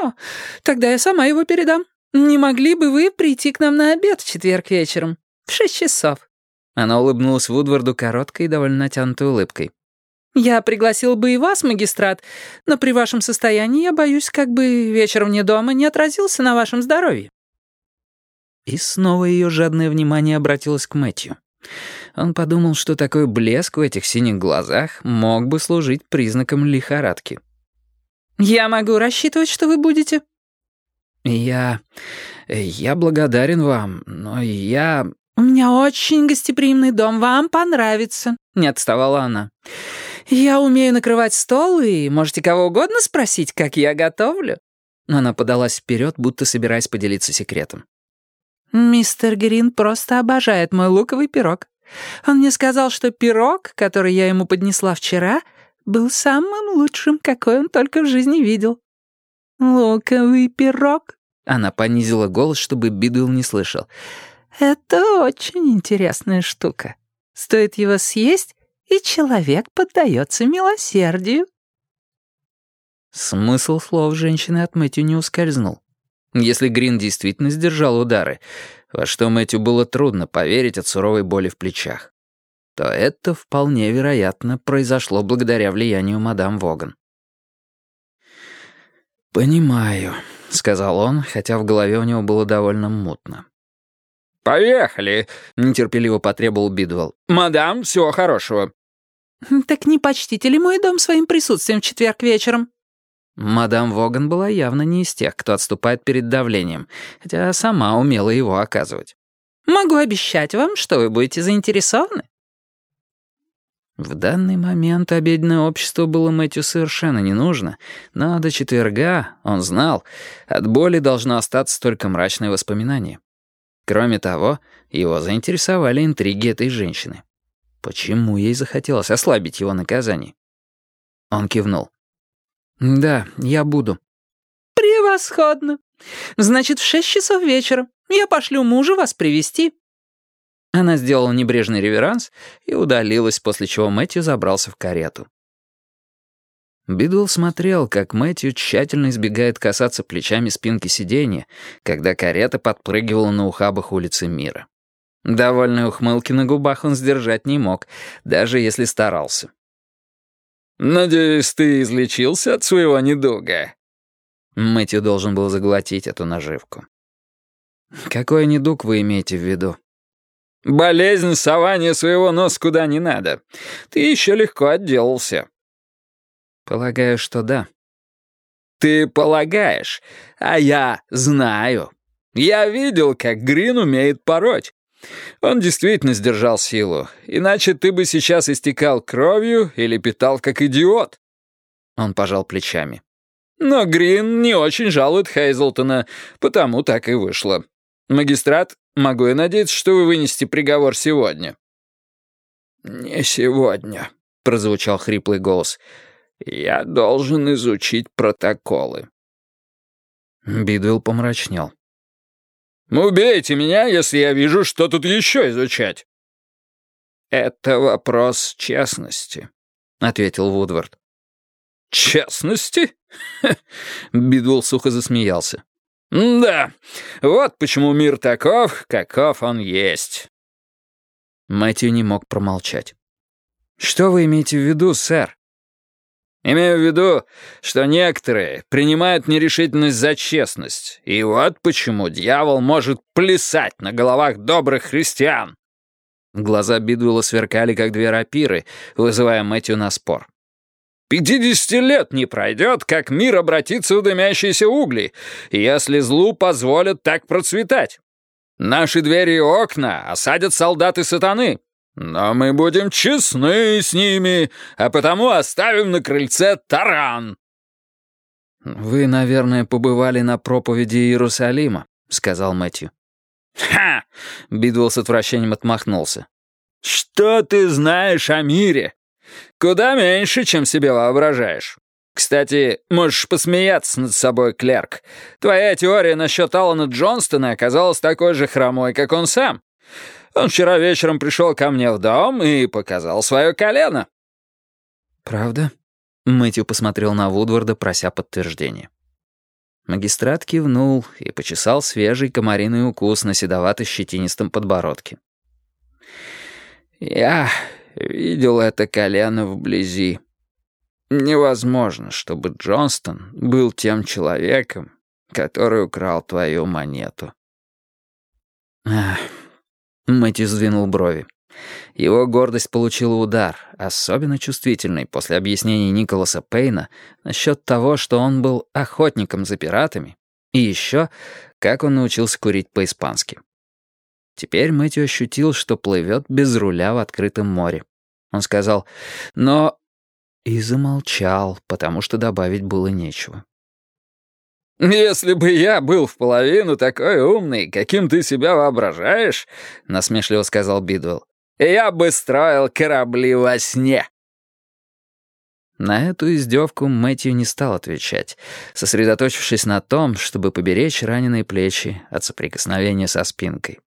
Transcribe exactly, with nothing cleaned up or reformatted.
«О, тогда я сама его передам. Не могли бы вы прийти к нам на обед в четверг вечером? В шесть часов?» Она улыбнулась Вудварду короткой и довольно натянутой улыбкой. «Я пригласил бы и вас, магистрат, но при вашем состоянии я боюсь, как бы вечер вне дома не отразился на вашем здоровье». И снова ее жадное внимание обратилось к Мэтью. Он подумал, что такой блеск в этих синих глазах мог бы служить признаком лихорадки. «Я могу рассчитывать, что вы будете?» «Я... я благодарен вам, но я...» «У меня очень гостеприимный дом, вам понравится», — не отставала она. «Я умею накрывать стол, и можете кого угодно спросить, как я готовлю». Она подалась вперед, будто собираясь поделиться секретом. «Мистер Грин просто обожает мой луковый пирог. Он мне сказал, что пирог, который я ему поднесла вчера, был самым лучшим, какой он только в жизни видел». «Луковый пирог?» Она понизила голос, чтобы Бидуэлл не слышал. «Это очень интересная штука. Стоит его съесть, и человек поддается милосердию». Смысл слов женщины от Мэтью не ускользнул. Если Грин действительно сдержал удары, во что Мэтью было трудно поверить от суровой боли в плечах, то это вполне вероятно произошло благодаря влиянию мадам Воган. «Понимаю», — сказал он, хотя в голове у него было довольно мутно. «Поехали!» — нетерпеливо потребовал Бидуэлл. «Мадам, всего хорошего». «Так не почтите ли мой дом своим присутствием в четверг вечером?» Мадам Воган была явно не из тех, кто отступает перед давлением, хотя сама умела его оказывать. «Могу обещать вам, что вы будете заинтересованы». В данный момент обеденное общество было Мэтью совершенно не нужно, но до четверга, он знал, от боли должно остаться только мрачное воспоминание. Кроме того, его заинтересовали интриги этой женщины. Почему ей захотелось ослабить его наказание? Он кивнул. «Да, я буду». «Превосходно. Значит, в шесть часов вечера. Я пошлю мужа вас привезти». Она сделала небрежный реверанс и удалилась, после чего Мэтью забрался в карету. Бидуэлл смотрел, как Мэтью тщательно избегает касаться плечами спинки сиденья, когда карета подпрыгивала на ухабах улицы Мира. Довольной ухмылки на губах он сдержать не мог, даже если старался. «Надеюсь, ты излечился от своего недуга?» Мэтью должен был заглотить эту наживку. «Какой недуг вы имеете в виду?» «Болезнь сования своего носа куда не надо. Ты еще легко отделался». «Полагаю, что да». «Ты полагаешь, а я знаю. Я видел, как Грин умеет пороть. Он действительно сдержал силу, иначе ты бы сейчас истекал кровью или питал как идиот». Он пожал плечами. «Но Грин не очень жалует Хейзлтона, потому так и вышло. Магистрат, могу я надеяться, что вы вынесете приговор сегодня?» «Не сегодня», — прозвучал хриплый голос. «Я должен изучить протоколы». Бидуэлл помрачнел. «Убейте меня, если я вижу, что тут еще изучать». «Это вопрос честности», — ответил Вудвард. «Честности?» — Бидуэлл сухо засмеялся. «Да, вот почему мир таков, каков он есть». Мэтью не мог промолчать. «Что вы имеете в виду, сэр?» «Имею в виду, что некоторые принимают нерешительность за честность, и вот почему дьявол может плясать на головах добрых христиан». Глаза Бидуэлла сверкали, как две рапиры, вызывая Мэтью на спор. «Пятидесяти лет не пройдет, как мир обратится в дымящиеся угли, если злу позволят так процветать. Наши двери и окна осадят солдаты сатаны. Но мы будем честны с ними, а потому оставим на крыльце таран». «Вы, наверное, побывали на проповеди Иерусалима», — сказал Мэтью. «Ха!» — Бидуэлл с отвращением отмахнулся. «Что ты знаешь о мире? Куда меньше, чем себе воображаешь. Кстати, можешь посмеяться над собой, клерк. Твоя теория насчет Алана Джонстона оказалась такой же хромой, как он сам. Он вчера вечером пришел ко мне в дом и показал свое колено». «Правда?» — Мэтью посмотрел на Вудварда, прося подтверждения. Магистрат кивнул и почесал свежий комариный укус на седовато-щетинистом подбородке. «Я видел это колено вблизи. Невозможно, чтобы Джонстон был тем человеком, который украл твою монету». Ах. Мэтью сдвинул брови. Его гордость получила удар, особенно чувствительный после объяснений Николаса Пейна насчет того, что он был охотником за пиратами, и еще, как он научился курить по-испански. Теперь Мэтью ощутил, что плывет без руля в открытом море. Он сказал «но...» и замолчал, потому что добавить было нечего. «Если бы я был в половину такой умный, каким ты себя воображаешь», — насмешливо сказал Бидуэлл, «я бы строил корабли во сне». На эту издевку Мэтью не стал отвечать, сосредоточившись на том, чтобы поберечь раненые плечи от соприкосновения со спинкой.